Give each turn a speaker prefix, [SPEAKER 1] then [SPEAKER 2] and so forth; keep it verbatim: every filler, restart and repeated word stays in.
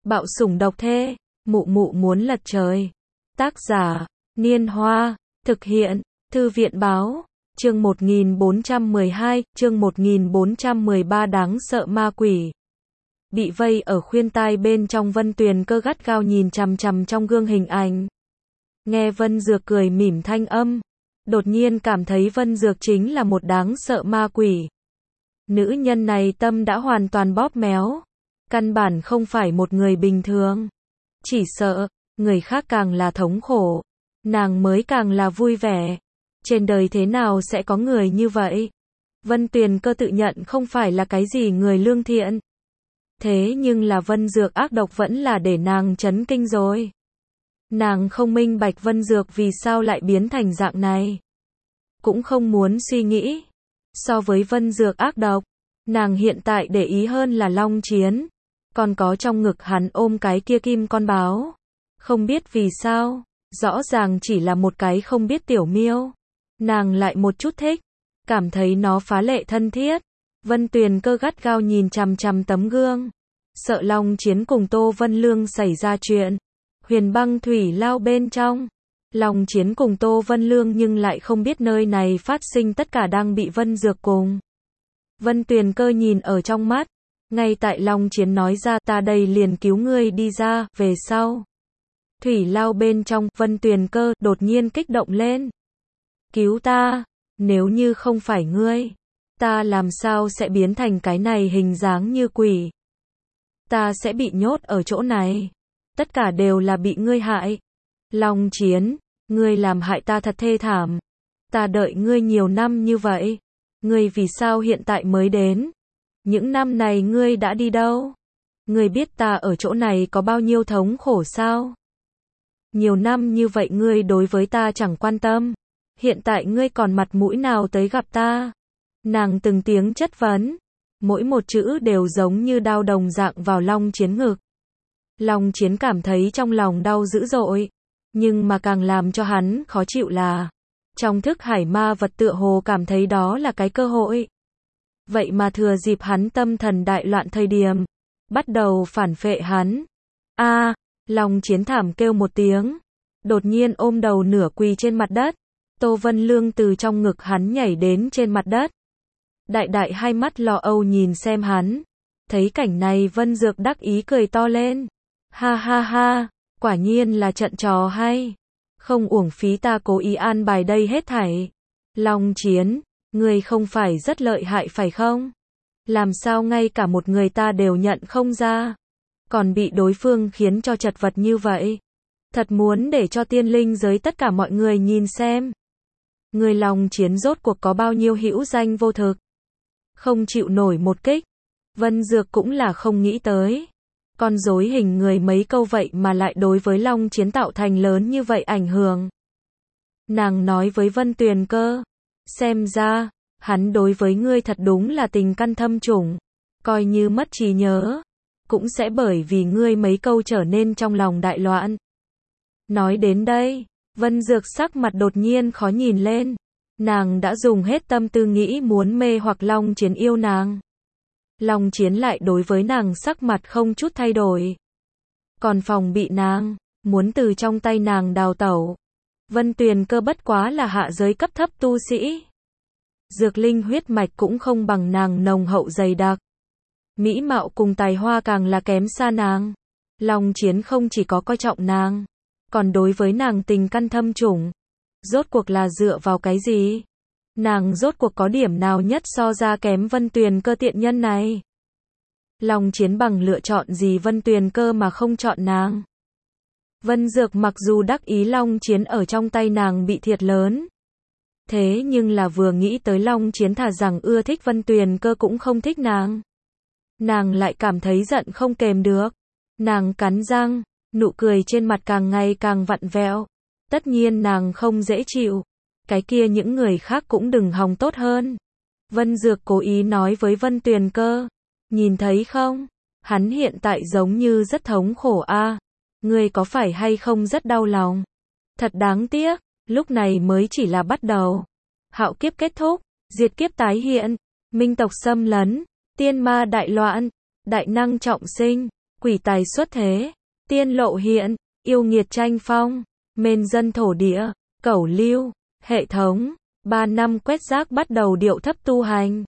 [SPEAKER 1] Bạo sủng độc thê, mụ mụ muốn lật trời. Tác giả, Niên Hoa, thực hiện, Thư viện báo, chương một nghìn bốn trăm mười hai, chương một nghìn bốn trăm mười ba đáng sợ ma quỷ. Bị vây ở khuyên tai bên trong Vân Tuyền Cơ gắt gao nhìn chằm chằm trong gương hình ảnh. Nghe Vân Dược cười mỉm thanh âm, đột nhiên cảm thấy Vân Dược chính là một đáng sợ ma quỷ. Nữ nhân này tâm đã hoàn toàn bóp méo, căn bản không phải một người bình thường. Chỉ sợ, người khác càng là thống khổ, nàng mới càng là vui vẻ. Trên đời thế nào sẽ có người như vậy? Vân Tuyền Cơ tự nhận không phải là cái gì người lương thiện. Thế nhưng là Vân Dược ác độc vẫn là để nàng chấn kinh rồi. Nàng không minh bạch Vân Dược vì sao lại biến thành dạng này. Cũng không muốn suy nghĩ. So với Vân Dược ác độc, nàng hiện tại để ý hơn là Long Chiến. Còn có trong ngực hắn ôm cái kia kim con báo. Không biết vì sao, rõ ràng chỉ là một cái không biết tiểu miêu. Nàng lại một chút thích, cảm thấy nó phá lệ thân thiết. Vân Tuyền Cơ gắt gao nhìn chằm chằm tấm gương. Sợ Long Chiến cùng Tô Vân Lương xảy ra chuyện. Huyền Băng Thủy Lao bên trong. Long Chiến cùng Tô Vân Lương nhưng lại không biết nơi này phát sinh tất cả đang bị Vân Dược cùng. Vân Tuyền Cơ nhìn ở trong mắt. Ngay tại Long Chiến nói ra ta đây liền cứu ngươi đi ra, về sau. Thủy Lao bên trong, Vân Tuyền Cơ đột nhiên kích động lên. Cứu ta, nếu như không phải ngươi, ta làm sao sẽ biến thành cái này hình dáng như quỷ. Ta sẽ bị nhốt ở chỗ này. Tất cả đều là bị ngươi hại. Long Chiến, ngươi làm hại ta thật thê thảm. Ta đợi ngươi nhiều năm như vậy. Ngươi vì sao hiện tại mới đến? Những năm này ngươi đã đi đâu? Ngươi biết ta ở chỗ này có bao nhiêu thống khổ sao? Nhiều năm như vậy ngươi đối với ta chẳng quan tâm. Hiện tại ngươi còn mặt mũi nào tới gặp ta? Nàng từng tiếng chất vấn. Mỗi một chữ đều giống như đao đồng dạng vào Long Chiến ngực. Long Chiến cảm thấy trong lòng đau dữ dội. Nhưng mà càng làm cho hắn khó chịu là, trong thức hải ma vật tựa hồ cảm thấy đó là cái cơ hội. Vậy mà thừa dịp hắn tâm thần đại loạn thời điểm, bắt đầu phản phệ hắn. A, à, Long Chiến thảm kêu một tiếng, đột nhiên ôm đầu nửa quỳ trên mặt đất. Tô Vân Lương từ trong ngực hắn nhảy đến trên mặt đất. Đại đại hai mắt lo âu nhìn xem hắn. Thấy cảnh này Vân Dược đắc ý cười to lên. Ha ha ha, quả nhiên là trận trò hay. Không uổng phí ta cố ý an bài đây hết thảy. Long Chiến, ngươi không phải rất lợi hại phải không? Làm sao ngay cả một người ta đều nhận không ra? Còn bị đối phương khiến cho chật vật như vậy. Thật muốn để cho tiên linh giới tất cả mọi người nhìn xem. Người Long Chiến rốt cuộc có bao nhiêu hữu danh vô thực. Không chịu nổi một kích. Vân Dược cũng là không nghĩ tới. Con rối hình người mấy câu vậy mà lại đối với Long Chiến tạo thành lớn như vậy ảnh hưởng. Nàng nói với Vân Tuyền Cơ. Xem ra, hắn đối với ngươi thật đúng là tình căn thâm trùng. Coi như mất trí nhớ. Cũng sẽ bởi vì ngươi mấy câu trở nên trong lòng đại loạn. Nói đến đây, Vân Dược sắc mặt đột nhiên khó nhìn lên. Nàng đã dùng hết tâm tư nghĩ muốn mê hoặc Long Chiến yêu nàng. Long Chiến lại đối với nàng sắc mặt không chút thay đổi. Còn phòng bị nàng, muốn từ trong tay nàng đào tẩu. Vân Tuyền Cơ bất quá là hạ giới cấp thấp tu sĩ. Dược linh huyết mạch cũng không bằng nàng nồng hậu dày đặc. Mỹ mạo cùng tài hoa càng là kém xa nàng. Long Chiến không chỉ có coi trọng nàng, còn đối với nàng tình căn thâm trùng. Rốt cuộc là dựa vào cái gì? Nàng rốt cuộc có điểm nào nhất so ra kém Vân Tuyền Cơ tiện nhân này? Long Chiến bằng lựa chọn gì Vân Tuyền Cơ mà không chọn nàng? Vân Dược mặc dù đắc ý Long Chiến ở trong tay nàng bị thiệt lớn. Thế nhưng là vừa nghĩ tới Long Chiến thà rằng ưa thích Vân Tuyền Cơ cũng không thích nàng. Nàng lại cảm thấy giận không kềm được. Nàng cắn răng, nụ cười trên mặt càng ngày càng vặn vẹo. Tất nhiên nàng không dễ chịu. Cái kia những người khác cũng đừng hòng tốt hơn. Vân Dược cố ý nói với Vân Tuyền Cơ. Nhìn thấy không? Hắn hiện tại giống như rất thống khổ a. À, ngươi có phải hay không rất đau lòng? Thật đáng tiếc, lúc này mới chỉ là bắt đầu. Hạo kiếp kết thúc, diệt kiếp tái hiện, minh tộc xâm lấn, tiên ma đại loạn, đại năng trọng sinh. quỷ tài xuất thế, tiên lộ hiện, yêu nghiệt tranh phong, mên dân thổ địa, cẩu lưu, hệ thống, ba năm quét rác bắt đầu điệu thấp tu hành.